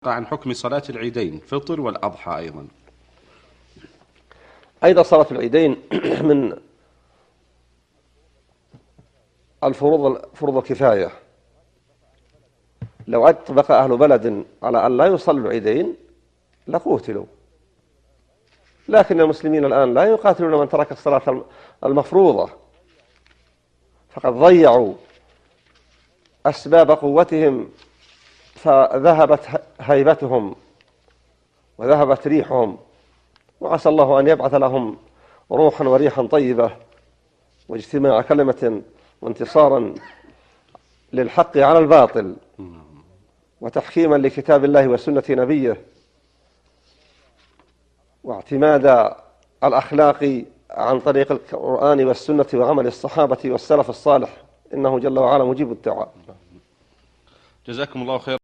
عن حكم صلاة العيدين فطر والأضحى أيضا. أيضا صلاة العيدين من فروض الكفاية. لو أطبق أهل بلد على أن لا يصلوا العيدين لقوتلوا، لكن المسلمين الآن لا يقاتلون من ترك الصلاة المفروضة، فقد ضيعوا أسباب قوتهم فذهبت هيبتهم وذهبت ريحهم، وعسى الله أن يبعث لهم روحا وريحا طيبة واجتماع كلمة وانتصارا للحق على الباطل وتحكيما لكتاب الله وسنة نبيه واعتماد الأخلاق عن طريق القرآن والسنة وعمل الصحابة والسلف الصالح، إنه جل وعلا مجيب الدعاء. جزاكم الله خير.